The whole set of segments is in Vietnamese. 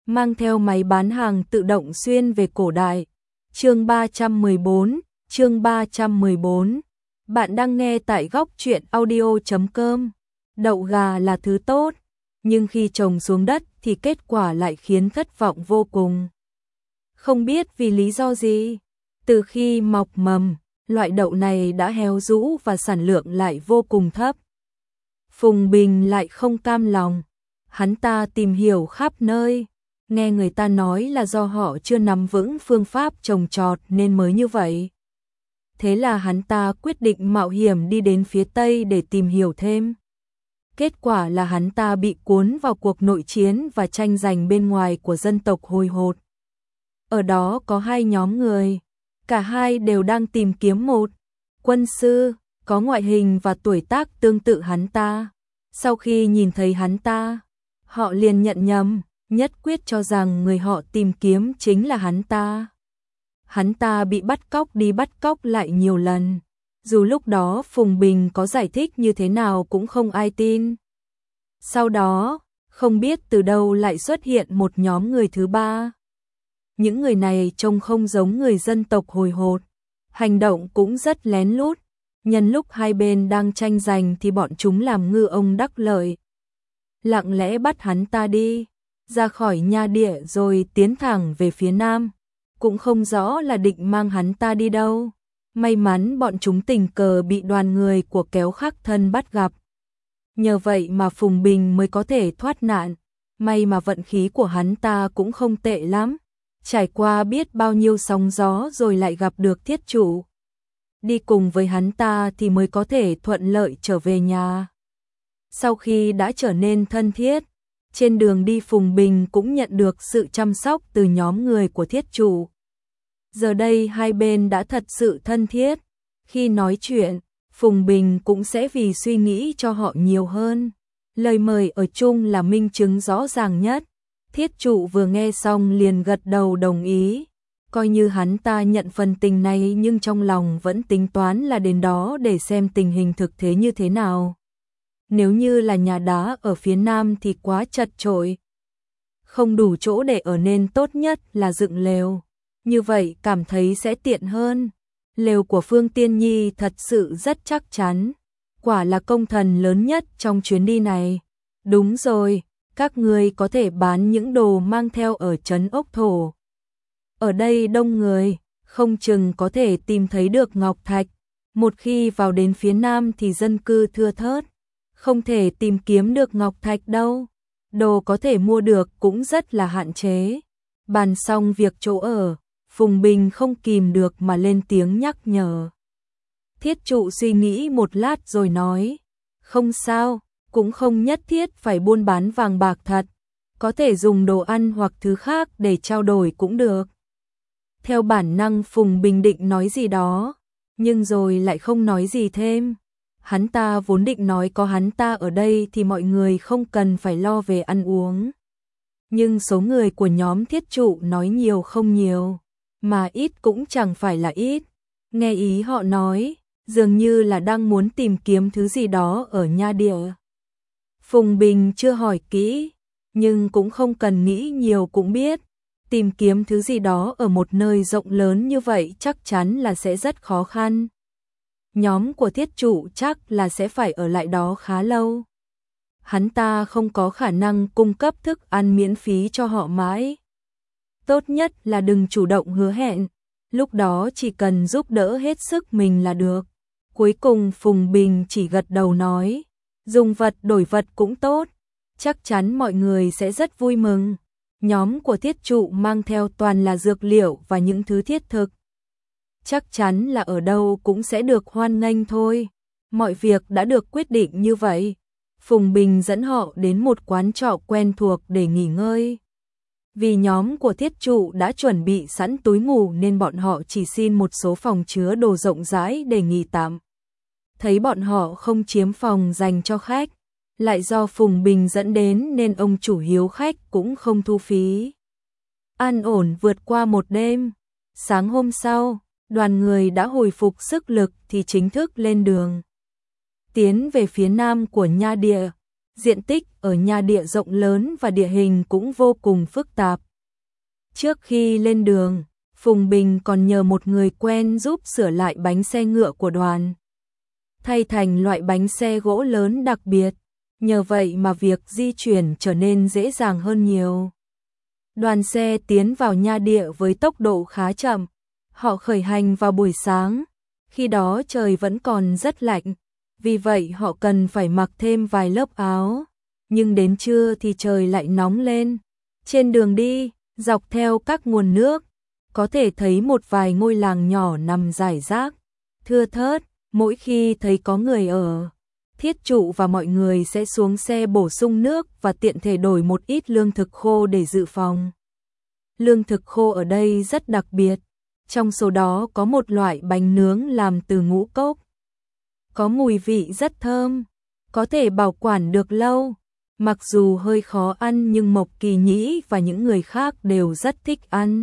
mang theo máy bán hàng tự động xuyên về cổ đại. Chương 314, chương 314. Bạn đang nghe tại góc truyện audio.com. Đậu gà là thứ tốt, nhưng khi trồng xuống đất thì kết quả lại khiến thất vọng vô cùng. Không biết vì lý do gì, từ khi mọc mầm, loại đậu này đã héo rũ và sản lượng lại vô cùng thấp. Phùng Bình lại không cam lòng, hắn ta tìm hiểu khắp nơi, nghe người ta nói là do họ chưa nắm vững phương pháp trồng trọt nên mới như vậy. Thế là hắn ta quyết định mạo hiểm đi đến phía Tây để tìm hiểu thêm. Kết quả là hắn ta bị cuốn vào cuộc nội chiến và tranh giành bên ngoài của dân tộc Hồi Hột. Ở đó có hai nhóm người, cả hai đều đang tìm kiếm một quân sư, có ngoại hình và tuổi tác tương tự hắn ta. Sau khi nhìn thấy hắn ta, họ liền nhận nhầm, nhất quyết cho rằng người họ tìm kiếm chính là hắn ta. Hắn ta bị bắt cóc đi bắt cóc lại nhiều lần. Dù lúc đó Phùng Bình có giải thích như thế nào cũng không ai tin. Sau đó, không biết từ đâu lại xuất hiện một nhóm người thứ ba. Những người này trông không giống người dân tộc Hồi Hột, hành động cũng rất lén lút. Nhân lúc hai bên đang tranh giành thì bọn chúng làm ngư ông đắc lợi. Lặng lẽ bắt hắn ta đi, ra khỏi nha địa rồi tiến thẳng về phía nam. Cũng không rõ là định mang hắn ta đi đâu. May mắn bọn chúng tình cờ bị đoàn người của Kéo Khắc Thân bắt gặp. Nhờ vậy mà Phùng Bình mới có thể thoát nạn. May mà vận khí của hắn ta cũng không tệ lắm. Trải qua biết bao nhiêu sóng gió rồi lại gặp được thiết chủ. Đi cùng với hắn ta thì mới có thể thuận lợi trở về nhà. Sau khi đã trở nên thân thiết, trên đường đi Phùng Bình cũng nhận được sự chăm sóc từ nhóm người của thiết chủ. Giờ đây hai bên đã thật sự thân thiết. Khi nói chuyện, Phùng Bình cũng sẽ vì suy nghĩ cho họ nhiều hơn. Lời mời ở chung là minh chứng rõ ràng nhất. Thiết chủ vừa nghe xong liền gật đầu đồng ý. Coi như hắn ta nhận phần tình này nhưng trong lòng vẫn tính toán là đến đó để xem tình hình thực tế như thế nào. Nếu như là nhà đá ở phía nam thì quá chật chội, không đủ chỗ để ở nên tốt nhất là dựng lều. Như vậy cảm thấy sẽ tiện hơn. Lều của Phương Tiên Nhi thật sự rất chắc chắn. Quả là công thần lớn nhất trong chuyến đi này. Đúng rồi, các người có thể bán những đồ mang theo ở trấn Ốc Thổ. Ở đây đông người, không chừng có thể tìm thấy được ngọc thạch. Một khi vào đến phía nam thì dân cư thưa thớt, không thể tìm kiếm được ngọc thạch đâu. Đồ có thể mua được cũng rất là hạn chế. Bàn xong việc chỗ ở, Phùng Bình không kìm được mà lên tiếng nhắc nhở. Thiết trụ suy nghĩ một lát rồi nói, không sao, cũng không nhất thiết phải buôn bán vàng bạc thật. Có thể dùng đồ ăn hoặc thứ khác để trao đổi cũng được. Theo bản năng Phùng Bình định nói gì đó, nhưng rồi lại không nói gì thêm. Hắn ta vốn định nói có hắn ta ở đây thì mọi người không cần phải lo về ăn uống. Nhưng số người của nhóm thiết trụ nói nhiều không nhiều, mà ít cũng chẳng phải là ít. Nghe ý họ nói, dường như là đang muốn tìm kiếm thứ gì đó ở nha địa. Phùng Bình chưa hỏi kỹ, nhưng cũng không cần nghĩ nhiều cũng biết. Tìm kiếm thứ gì đó ở một nơi rộng lớn như vậy chắc chắn là sẽ rất khó khăn. Nhóm của thiết chủ chắc là sẽ phải ở lại đó khá lâu. Hắn ta không có khả năng cung cấp thức ăn miễn phí cho họ mãi. Tốt nhất là đừng chủ động hứa hẹn, lúc đó chỉ cần giúp đỡ hết sức mình là được. Cuối cùng Phùng Bình chỉ gật đầu nói, dùng vật đổi vật cũng tốt, chắc chắn mọi người sẽ rất vui mừng. Nhóm của thiết trụ mang theo toàn là dược liệu và những thứ thiết thực. Chắc chắn là ở đâu cũng sẽ được hoan nghênh thôi. Mọi việc đã được quyết định như vậy. Phùng Bình dẫn họ đến một quán trọ quen thuộc để nghỉ ngơi. Vì nhóm của thiết trụ đã chuẩn bị sẵn túi ngủ nên bọn họ chỉ xin một số phòng chứa đồ rộng rãi để nghỉ tạm. Thấy bọn họ không chiếm phòng dành cho khách, lại do Phùng Bình dẫn đến nên ông chủ hiếu khách cũng không thu phí. An ổn vượt qua một đêm. Sáng hôm sau, đoàn người đã hồi phục sức lực thì chính thức lên đường. Tiến về phía nam của nha địa. diện tích ở nha địa rộng lớn và địa hình cũng vô cùng phức tạp. Trước khi lên đường, Phùng Bình còn nhờ một người quen giúp sửa lại bánh xe ngựa của đoàn, thay thành loại bánh xe gỗ lớn đặc biệt, nhờ vậy mà việc di chuyển trở nên dễ dàng hơn nhiều. Đoàn xe tiến vào nha địa với tốc độ khá chậm, họ khởi hành vào buổi sáng, khi đó trời vẫn còn rất lạnh, vì vậy họ cần phải mặc thêm vài lớp áo, nhưng đến trưa thì trời lại nóng lên. Trên đường đi, dọc theo các nguồn nước, có thể thấy một vài ngôi làng nhỏ nằm rải rác, thưa thớt, mỗi khi thấy có người ở, Thiết Trụ và mọi người sẽ xuống xe bổ sung nước và tiện thể đổi một ít lương thực khô để dự phòng. Lương thực khô ở đây rất đặc biệt, trong số đó có một loại bánh nướng làm từ ngũ cốc. Có mùi vị rất thơm, có thể bảo quản được lâu. Mặc dù hơi khó ăn nhưng Mộc Kỳ Nhĩ và những người khác đều rất thích ăn.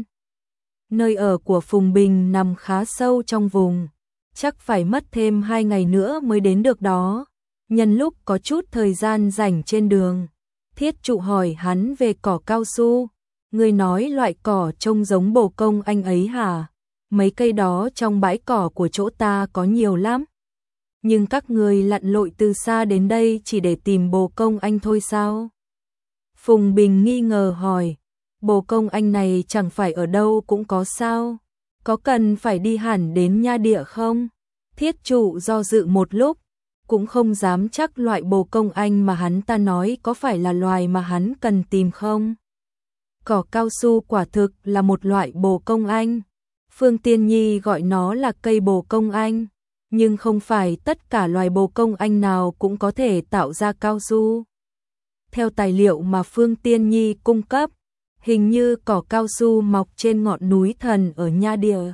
Nơi ở của Phùng Bình nằm khá sâu trong vùng, chắc phải mất thêm 2 ngày nữa mới đến được đó. Nhân lúc có chút thời gian rảnh trên đường, Thiết Trụ hỏi hắn về cỏ cao su. Người nói loại cỏ trông giống bồ công anh ấy hả? Mấy cây đó trong bãi cỏ của chỗ ta có nhiều lắm. Nhưng các người lặn lội từ xa đến đây chỉ để tìm bồ công anh thôi sao? Phùng Bình nghi ngờ hỏi, bồ công anh này chẳng phải ở đâu cũng có sao? Có cần phải đi hẳn đến nha địa không? Thiết Trụ do dự một lúc, cũng không dám chắc loại bồ công anh mà hắn ta nói có phải là loài mà hắn cần tìm không? Cỏ cao su quả thực là một loại bồ công anh. Phương Tiên Nhi gọi nó là cây bồ công anh, nhưng không phải tất cả loài bồ công anh nào cũng có thể tạo ra cao su. Theo tài liệu mà Phương Tiên Nhi cung cấp, hình như cỏ cao su mọc trên ngọn núi thần ở nha địa.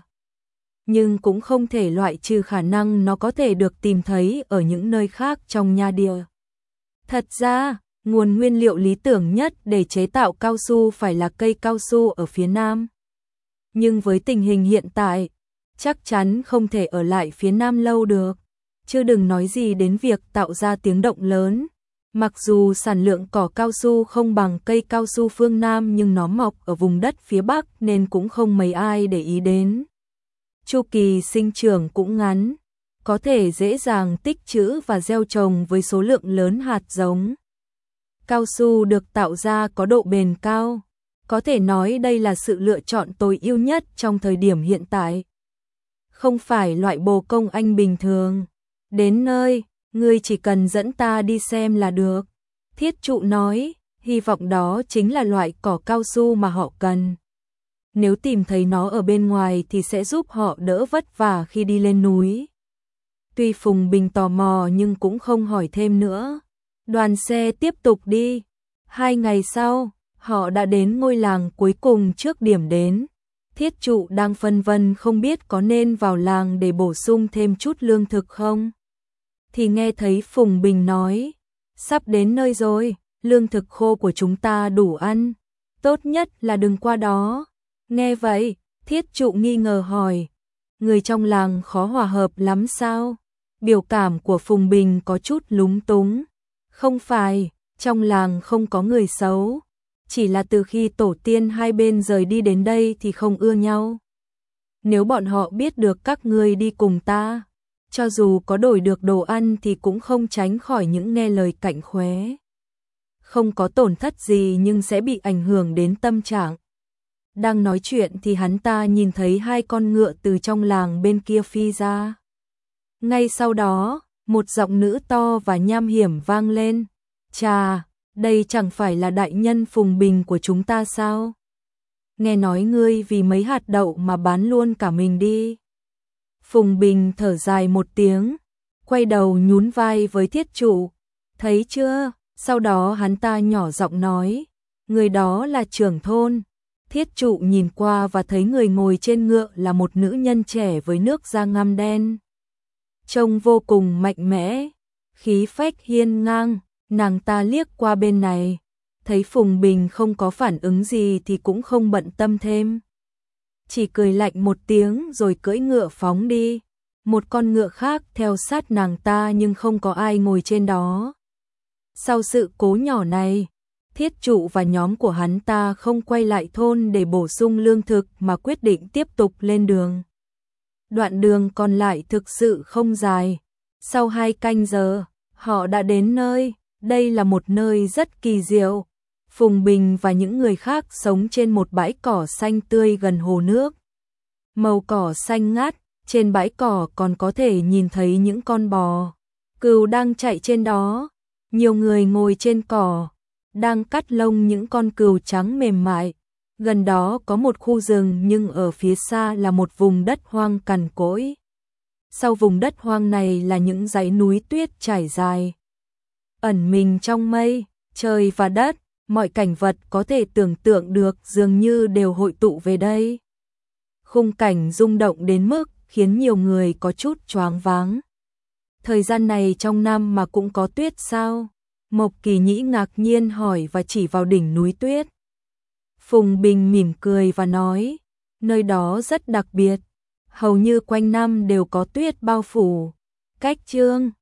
Nhưng cũng không thể loại trừ khả năng nó có thể được tìm thấy ở những nơi khác trong nha địa. Thật ra, nguồn nguyên liệu lý tưởng nhất để chế tạo cao su phải là cây cao su ở phía nam. Nhưng với tình hình hiện tại, chắc chắn không thể ở lại phía nam lâu được, chứ đừng nói gì đến việc tạo ra tiếng động lớn. Mặc dù sản lượng cỏ cao su không bằng cây cao su phương Nam nhưng nó mọc ở vùng đất phía Bắc nên cũng không mấy ai để ý đến. Chu kỳ sinh trưởng cũng ngắn, có thể dễ dàng tích trữ và gieo trồng với số lượng lớn hạt giống. Cao su được tạo ra có độ bền cao, có thể nói đây là sự lựa chọn tối ưu nhất trong thời điểm hiện tại. Không phải loại bồ công anh bình thường. Đến nơi, ngươi chỉ cần dẫn ta đi xem là được. Thiết Trụ nói, hy vọng đó chính là loại cỏ cao su mà họ cần. Nếu tìm thấy nó ở bên ngoài thì sẽ giúp họ đỡ vất vả khi đi lên núi. Tuy Phùng Bình tò mò nhưng cũng không hỏi thêm nữa. Đoàn xe tiếp tục đi. 2 ngày sau, họ đã đến ngôi làng cuối cùng trước điểm đến. Thiết Trụ đang phân vân không biết có nên vào làng để bổ sung thêm chút lương thực không. Thì nghe thấy Phùng Bình nói, sắp đến nơi rồi, lương thực khô của chúng ta đủ ăn, tốt nhất là đừng qua đó. Nghe vậy, Thiết Trụ nghi ngờ hỏi, người trong làng khó hòa hợp lắm sao? Biểu cảm của Phùng Bình có chút lúng túng. Không phải, trong làng không có người xấu, chỉ là từ khi tổ tiên hai bên rời đi đến đây thì không ưa nhau. Nếu bọn họ biết được các ngươi đi cùng ta, cho dù có đổi được đồ ăn thì cũng không tránh khỏi những nghe lời cạnh khóe. Không có tổn thất gì nhưng sẽ bị ảnh hưởng đến tâm trạng. Đang nói chuyện thì hắn ta nhìn thấy 2 con ngựa từ trong làng bên kia phi ra. Ngay sau đó, một giọng nữ to và nham hiểm vang lên. Chà, đây chẳng phải là đại nhân Phùng Bình của chúng ta sao? Nghe nói ngươi vì mấy hạt đậu mà bán luôn cả mình đi. Phùng Bình thở dài một tiếng, quay đầu nhún vai với Thiết Trụ. Thấy chưa? Sau đó hắn ta nhỏ giọng nói, người đó là trưởng thôn. Thiết Trụ nhìn qua và thấy người ngồi trên ngựa là một nữ nhân trẻ với nước da ngăm đen. Trông vô cùng mạnh mẽ, khí phách hiên ngang, nàng ta liếc qua bên này, thấy Phùng Bình không có phản ứng gì thì cũng không bận tâm thêm. Chỉ cười lạnh một tiếng rồi cưỡi ngựa phóng đi. Một con ngựa khác theo sát nàng ta nhưng không có ai ngồi trên đó. Sau sự cố nhỏ này, Thiết Trụ và nhóm của hắn ta không quay lại thôn để bổ sung lương thực mà quyết định tiếp tục lên đường. Đoạn đường còn lại thực sự không dài. Sau 2 canh giờ, họ đã đến nơi. Đây là một nơi rất kỳ diệu. Phùng Bình và những người khác sống trên một bãi cỏ xanh tươi gần hồ nước. Màu cỏ xanh ngát, trên bãi cỏ còn có thể nhìn thấy những con bò cừu đang chạy trên đó. Nhiều người ngồi trên cỏ, đang cắt lông những con cừu trắng mềm mại. Gần đó có một khu rừng nhưng ở phía xa là một vùng đất hoang cằn cỗi. Sau vùng đất hoang này là những dãy núi tuyết trải dài. Ẩn mình trong mây, trời và đất, mọi cảnh vật có thể tưởng tượng được dường như đều hội tụ về đây. Khung cảnh rung động đến mức khiến nhiều người có chút choáng váng. Thời gian này trong năm mà cũng có tuyết sao? Mộc Kỳ Nhĩ ngạc nhiên hỏi và chỉ vào đỉnh núi tuyết. Phùng Bình mỉm cười và nói, nơi đó rất đặc biệt, hầu như quanh năm đều có tuyết bao phủ. Cách chương